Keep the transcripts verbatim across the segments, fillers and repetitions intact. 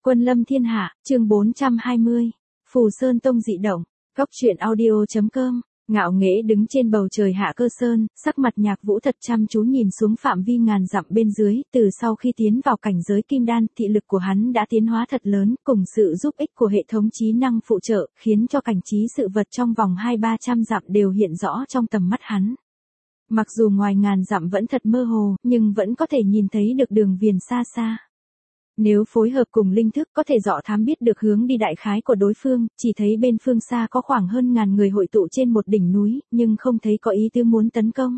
Quân lâm thiên hạ, chương bốn trăm hai mươi. Phù Sơn Tông dị động. Góc truyện audio chấm com. Ngạo nghễ đứng trên bầu trời Hạ Cơ Sơn, sắc mặt Nhạc Vũ thật chăm chú nhìn xuống phạm vi ngàn dặm bên dưới, từ sau khi tiến vào cảnh giới kim đan, thị lực của hắn đã tiến hóa thật lớn, cùng sự giúp ích của hệ thống trí năng phụ trợ, khiến cho cảnh trí sự vật trong vòng hai ba trăm dặm đều hiện rõ trong tầm mắt hắn. Mặc dù ngoài ngàn dặm vẫn thật mơ hồ, nhưng vẫn có thể nhìn thấy được đường viền xa xa. Nếu phối hợp cùng linh thức có thể dọ thám biết được hướng đi đại khái của đối phương, chỉ thấy bên phương xa có khoảng hơn ngàn người hội tụ trên một đỉnh núi, nhưng không thấy có ý tứ muốn tấn công.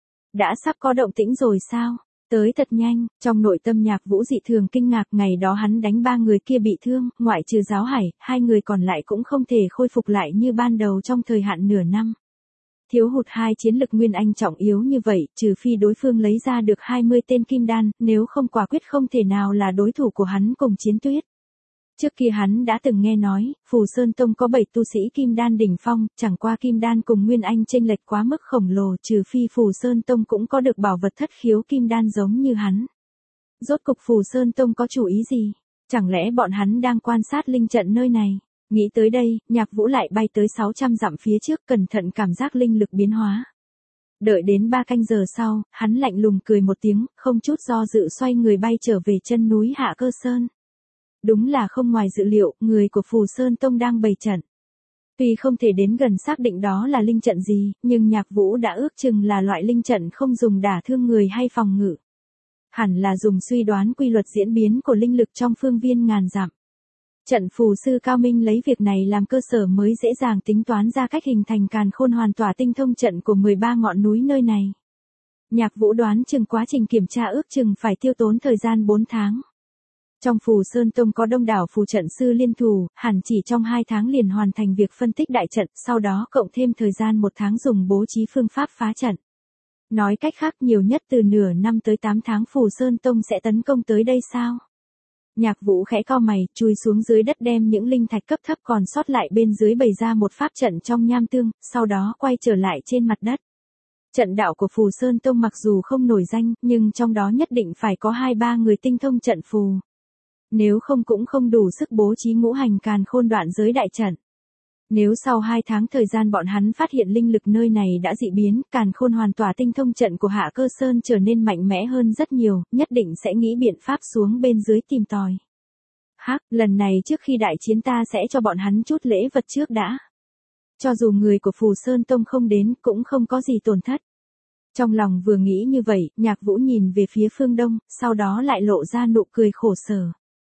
Đã sắp có động tĩnh rồi sao? Tới thật nhanh, trong nội tâm Nhạc Vũ dị thường kinh ngạc, ngày đó hắn đánh ba người kia bị thương, ngoại trừ Giáo Hải, hai người còn lại cũng không thể khôi phục lại như ban đầu trong thời hạn nửa năm. Thiếu hụt hai chiến lực nguyên anh trọng yếu như vậy, trừ phi đối phương lấy ra được hai mươi tên kim đan, nếu không quả quyết không thể nào là đối thủ của hắn cùng Chiến Tuyết. Trước kia hắn đã từng nghe nói, Phù Sơn Tông có bảy tu sĩ kim đan đỉnh phong, chẳng qua kim đan cùng nguyên anh chênh lệch quá mức khổng lồ, trừ phi Phù Sơn Tông cũng có được bảo vật thất khiếu kim đan giống như hắn. Rốt cục Phù Sơn Tông có chủ ý gì? Chẳng lẽ bọn hắn đang quan sát linh trận nơi này? Nghĩ tới đây, Nhạc Vũ lại bay tới sáu trăm dặm phía trước, cẩn thận cảm giác linh lực biến hóa. Đợi đến ba canh giờ sau, hắn lạnh lùng cười một tiếng, không chút do dự xoay người bay trở về chân núi Hạ Cơ Sơn. Đúng là không ngoài dự liệu, người của Phù Sơn Tông đang bày trận. Tuy không thể đến gần xác định đó là linh trận gì, nhưng Nhạc Vũ đã ước chừng là loại linh trận không dùng đả thương người hay phòng ngự. Hẳn là dùng suy đoán quy luật diễn biến của linh lực trong phương viên ngàn dặm. Trận phù sư cao minh lấy việc này làm cơ sở mới dễ dàng tính toán ra cách hình thành càn khôn hoàn tỏa tinh thông trận của mười ba ngọn núi nơi này. Nhạc Vũ đoán chừng quá trình kiểm tra ước chừng phải tiêu tốn thời gian bốn tháng. Trong Phù Sơn Tông có đông đảo phù trận sư liên thủ, hẳn chỉ trong hai tháng liền hoàn thành việc phân tích đại trận, sau đó cộng thêm thời gian một tháng dùng bố trí phương pháp phá trận. Nói cách khác, nhiều nhất từ nửa năm tới tám tháng Phù Sơn Tông sẽ tấn công tới đây sao? Nhạc Vũ khẽ cau mày, chui xuống dưới đất đem những linh thạch cấp thấp còn sót lại bên dưới bày ra một pháp trận trong nham tương, sau đó quay trở lại trên mặt đất. Trận đạo của Phù Sơn Tông mặc dù không nổi danh, nhưng trong đó nhất định phải có hai ba người tinh thông trận phù. Nếu không cũng không đủ sức bố trí ngũ hành càn khôn đoạn giới đại trận. Nếu sau hai tháng thời gian bọn hắn phát hiện linh lực nơi này đã dị biến, càn khôn hoàn tỏa tinh thông trận của Hạ Cơ Sơn trở nên mạnh mẽ hơn rất nhiều, nhất định sẽ nghĩ biện pháp xuống bên dưới tìm tòi. Hắc, lần này trước khi đại chiến ta sẽ cho bọn hắn chút lễ vật trước đã. Cho dù người của Phù Sơn Tông không đến, cũng không có gì tổn thất. Trong lòng vừa nghĩ như vậy, Nhạc Vũ nhìn về phía phương đông, sau đó lại lộ ra nụ cười khổ sở.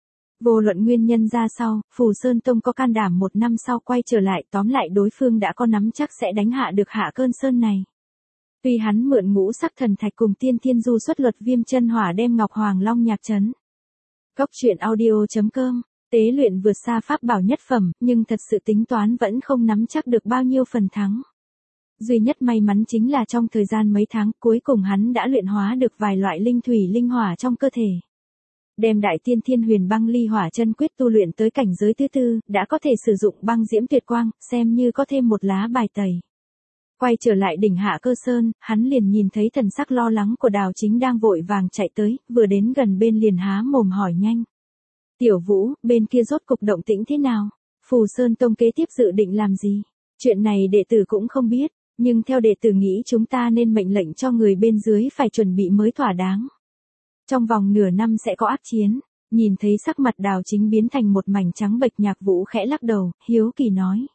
Vô luận nguyên nhân ra sau, Phù Sơn Tông có can đảm một năm sau quay trở lại, tóm lại đối phương đã có nắm chắc sẽ đánh hạ được Hạ Cơ Sơn này. Tuy hắn mượn ngũ sắc thần thạch cùng tiên thiên du xuất luật viêm chân hỏa đem Ngọc Hoàng Long nhạc trấn. Góc truyện audio chấm com, tế luyện vượt xa pháp bảo nhất phẩm, nhưng thật sự tính toán vẫn không nắm chắc được bao nhiêu phần thắng. Duy nhất may mắn chính là trong thời gian mấy tháng cuối cùng hắn đã luyện hóa được vài loại linh thủy linh hỏa trong cơ thể. Đem đại tiên thiên huyền băng ly hỏa chân quyết tu luyện tới cảnh giới thứ tư, đã có thể sử dụng băng diễm tuyệt quang, xem như có thêm một lá bài tẩy. Quay trở lại đỉnh Hạ Cơ Sơn, hắn liền nhìn thấy thần sắc lo lắng của Đào Chính đang vội vàng chạy tới, vừa đến gần bên liền há mồm hỏi nhanh. Tiểu Vũ, bên kia rốt cục động tĩnh thế nào? Phù Sơn Tông kế tiếp dự định làm gì? Chuyện này đệ tử cũng không biết, nhưng theo đệ tử nghĩ chúng ta nên mệnh lệnh cho người bên dưới phải chuẩn bị mới thỏa đáng. Trong vòng nửa năm sẽ có ác chiến. Nhìn thấy sắc mặt Đào Chính biến thành một mảnh trắng bệch, Nhạc Vũ khẽ lắc đầu, hiếu kỳ nói.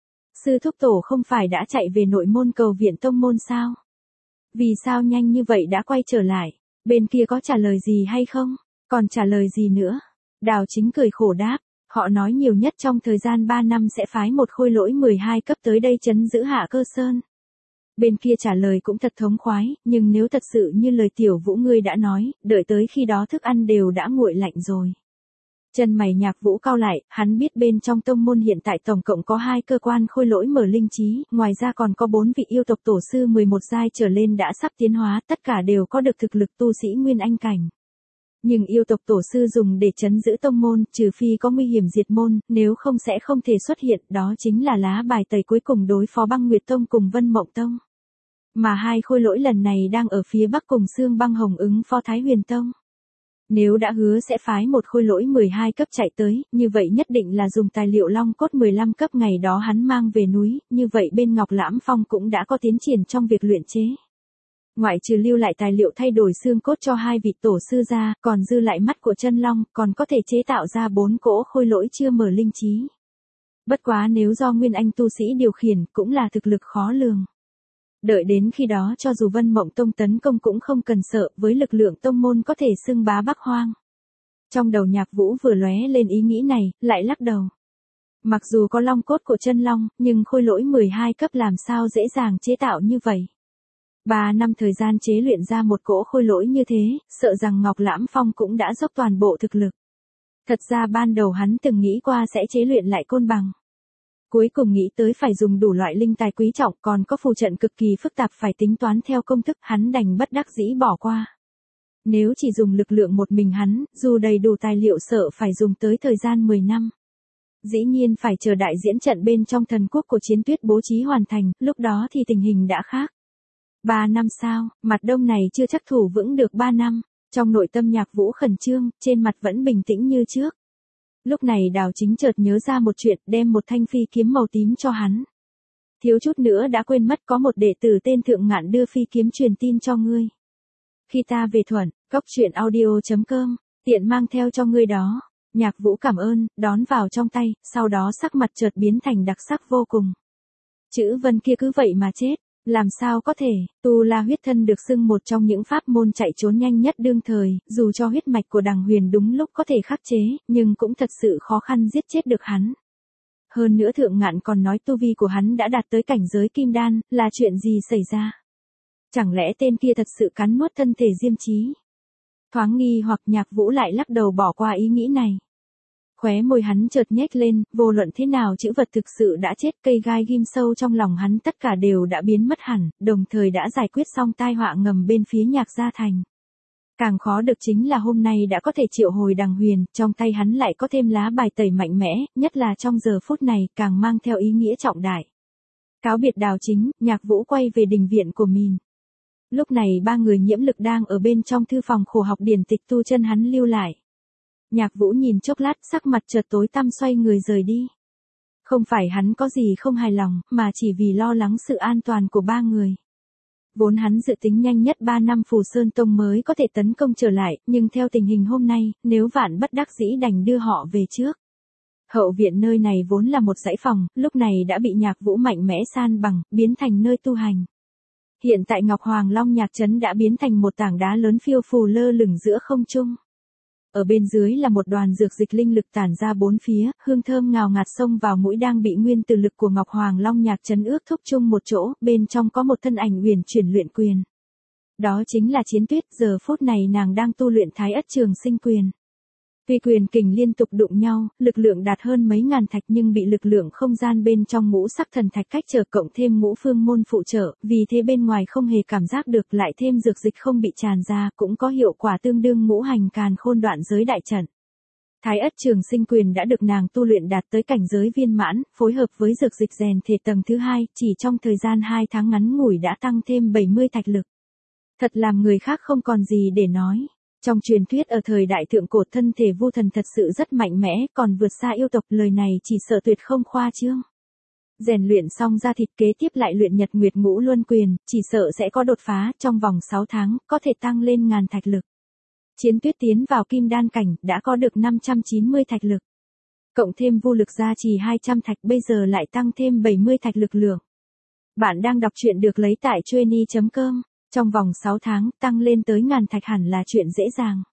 Sư thúc tổ không phải đã chạy về nội môn cầu viện tông môn sao? Vì sao nhanh như vậy đã quay trở lại? Bên kia có trả lời gì hay không? Còn trả lời gì nữa? Đào Chính cười khổ đáp. Họ nói nhiều nhất trong thời gian ba năm sẽ phái một khôi lỗi mười hai cấp tới đây trấn giữ Hạ Cơ Sơn. Bên kia trả lời cũng thật thống khoái, nhưng nếu thật sự như lời Tiểu Vũ ngươi đã nói, đợi tới khi đó thức ăn đều đã nguội lạnh rồi. Chân mày Nhạc Vũ cau lại, hắn biết bên trong tông môn hiện tại tổng cộng có hai cơ quan khôi lỗi mở linh trí, ngoài ra còn có bốn vị yêu tộc tổ sư mười một giai trở lên đã sắp tiến hóa, tất cả đều có được thực lực tu sĩ nguyên anh cảnh. Nhưng yêu tộc tổ sư dùng để trấn giữ tông môn, trừ phi có nguy hiểm diệt môn, nếu không sẽ không thể xuất hiện, đó chính là lá bài tẩy cuối cùng đối phó Băng Nguyệt Tông cùng Vân Mộng Tông. Mà hai khôi lỗi lần này đang ở phía bắc cùng Xương Băng Hồng ứng phó Thái Huyền Tông. Nếu đã hứa sẽ phái một khôi lỗi mười hai cấp chạy tới, như vậy nhất định là dùng tài liệu long cốt mười lăm cấp ngày đó hắn mang về núi, như vậy bên Ngọc Lãm Phong cũng đã có tiến triển trong việc luyện chế. Ngoại trừ lưu lại tài liệu thay đổi xương cốt cho hai vị tổ sư ra, còn dư lại mắt của chân long, còn có thể chế tạo ra bốn cỗ khôi lỗi chưa mở linh trí. Bất quá nếu do Nguyên Anh tu sĩ điều khiển, cũng là thực lực khó lường. Đợi đến khi đó cho dù Vân Mộng Tông tấn công cũng không cần sợ, với lực lượng tông môn có thể xưng bá Bắc Hoang. Trong đầu Nhạc Vũ vừa lóe lên ý nghĩ này, lại lắc đầu. Mặc dù có long cốt của chân long, nhưng khôi lỗi mười hai cấp làm sao dễ dàng chế tạo như vậy. Ba năm thời gian chế luyện ra một cỗ khôi lỗi như thế, sợ rằng Ngọc Lãm Phong cũng đã dốc toàn bộ thực lực. Thật ra ban đầu hắn từng nghĩ qua sẽ chế luyện lại côn bằng. Cuối cùng nghĩ tới phải dùng đủ loại linh tài quý trọng, còn có phù trận cực kỳ phức tạp phải tính toán theo công thức, hắn đành bất đắc dĩ bỏ qua. Nếu chỉ dùng lực lượng một mình hắn, dù đầy đủ tài liệu sợ phải dùng tới thời gian mười năm. Dĩ nhiên phải chờ đại diễn trận bên trong thần quốc của Chiến Tuyết bố trí hoàn thành, lúc đó thì tình hình đã khác. Ba năm sau, mặt đông này chưa chắc thủ vững được ba năm, trong nội tâm Nhạc Vũ khẩn trương, trên mặt vẫn bình tĩnh như trước. Lúc này Đào Chính chợt nhớ ra một chuyện, đem một thanh phi kiếm màu tím cho hắn. Thiếu chút nữa đã quên mất, có một đệ tử tên Thượng Ngạn đưa phi kiếm truyền tin cho ngươi. Khi ta về Thuận, cốc truyện audio chấm com, tiện mang theo cho ngươi đó. Nhạc Vũ cảm ơn, đón vào trong tay, sau đó sắc mặt chợt biến thành đặc sắc vô cùng. Chữ Vân kia cứ vậy mà chết. Làm sao có thể, Tu La huyết thân được xưng một trong những pháp môn chạy trốn nhanh nhất đương thời, dù cho huyết mạch của Đằng Huyền đúng lúc có thể khắc chế, nhưng cũng thật sự khó khăn giết chết được hắn. Hơn nữa Thượng Ngạn còn nói tu vi của hắn đã đạt tới cảnh giới kim đan, là chuyện gì xảy ra? Chẳng lẽ tên kia thật sự cắn nuốt thân thể Diêm Chí? Thoáng nghi hoặc Nhạc Vũ lại lắc đầu bỏ qua ý nghĩ này. Khóe môi hắn chợt nhếch lên, vô luận thế nào chữ vật thực sự đã chết, cây gai ghim sâu trong lòng hắn tất cả đều đã biến mất hẳn, đồng thời đã giải quyết xong tai họa ngầm bên phía Nhạc gia thành. Càng khó được chính là hôm nay đã có thể triệu hồi Đằng Huyền, trong tay hắn lại có thêm lá bài tẩy mạnh mẽ, nhất là trong giờ phút này càng mang theo ý nghĩa trọng đại. Cáo biệt Đào Chính, Nhạc Vũ quay về đình viện của mình. Lúc này ba người nhiễm lực đang ở bên trong thư phòng khổ học điển tịch tu chân hắn lưu lại. Nhạc Vũ nhìn chốc lát, sắc mặt chợt tối tăm xoay người rời đi. Không phải hắn có gì không hài lòng, mà chỉ vì lo lắng sự an toàn của ba người. Vốn hắn dự tính nhanh nhất ba năm Phù Sơn Tông mới có thể tấn công trở lại, nhưng theo tình hình hôm nay, nếu vạn bất đắc dĩ đành đưa họ về trước. Hậu viện nơi này vốn là một dãy phòng, lúc này đã bị Nhạc Vũ mạnh mẽ san bằng, biến thành nơi tu hành. Hiện tại Ngọc Hoàng Long Nhạc Trấn đã biến thành một tảng đá lớn phiêu phù lơ lửng giữa không trung. Ở bên dưới là một đoàn dược dịch linh lực tản ra bốn phía, hương thơm ngào ngạt xông vào mũi đang bị nguyên tử lực của Ngọc Hoàng Long Nhạc Trấn ước thúc chung một chỗ, bên trong có một thân ảnh uyển chuyển luyện quyền. Đó chính là Chiến Tuyết, giờ phút này nàng đang tu luyện Thái Ất Trường Sinh Quyền. Tuy quyền kình liên tục đụng nhau, lực lượng đạt hơn mấy ngàn thạch nhưng bị lực lượng không gian bên trong ngũ sắc thần thạch cách trở cộng thêm ngũ phương môn phụ trợ, vì thế bên ngoài không hề cảm giác được, lại thêm dược dịch không bị tràn ra, cũng có hiệu quả tương đương ngũ hành càn khôn đoạn giới đại trận. Thái Ất Trường Sinh Quyền đã được nàng tu luyện đạt tới cảnh giới viên mãn, phối hợp với dược dịch rèn thể tầng thứ hai, chỉ trong thời gian hai tháng ngắn ngủi đã tăng thêm bảy mươi thạch lực. Thật làm người khác không còn gì để nói. Trong truyền thuyết ở thời đại thượng cổ thân thể Vu Thần thật sự rất mạnh mẽ, còn vượt xa yêu tộc, lời này chỉ sợ tuyệt không khoa trương. Rèn luyện xong ra thịt kế tiếp lại luyện Nhật Nguyệt Ngũ Luân Quyền, chỉ sợ sẽ có đột phá, trong vòng sáu tháng, có thể tăng lên ngàn thạch lực. Chiến Tuyết tiến vào kim đan cảnh, đã có được năm trăm chín mươi thạch lực. Cộng thêm vu lực gia trì hai trăm thạch, bây giờ lại tăng thêm bảy mươi thạch lực lượng. Bạn đang đọc truyện được lấy tại chueny chấm com. Trong vòng sáu tháng, tăng lên tới ngàn thạch hẳn là chuyện dễ dàng.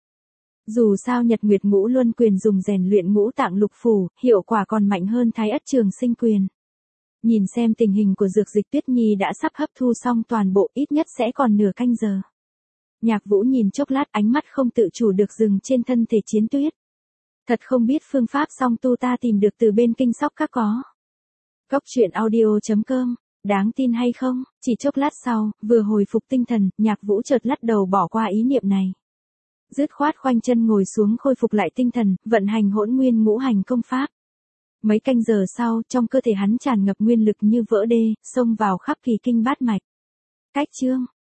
Dù sao Nhật Nguyệt Ngũ Luân Quyền dùng rèn luyện ngũ tạng lục phủ, hiệu quả còn mạnh hơn Thái Ất Trường Sinh Quyền. Nhìn xem tình hình của dược dịch, Tuyết Nhi đã sắp hấp thu xong toàn bộ, ít nhất sẽ còn nửa canh giờ. Nhạc Vũ nhìn chốc lát, ánh mắt không tự chủ được dừng trên thân thể Chiến Tuyết. Thật không biết phương pháp song tu ta tìm được từ bên Kinh Sóc Các có. Cốc truyện audio chấm com. Đáng tin hay không, chỉ chốc lát sau, vừa hồi phục tinh thần, Nhạc Vũ chợt lắc đầu bỏ qua ý niệm này. Dứt khoát khoanh chân ngồi xuống khôi phục lại tinh thần, vận hành hỗn nguyên ngũ hành công pháp. Mấy canh giờ sau, trong cơ thể hắn tràn ngập nguyên lực như vỡ đê, xông vào khắp kỳ kinh bát mạch. Cách chương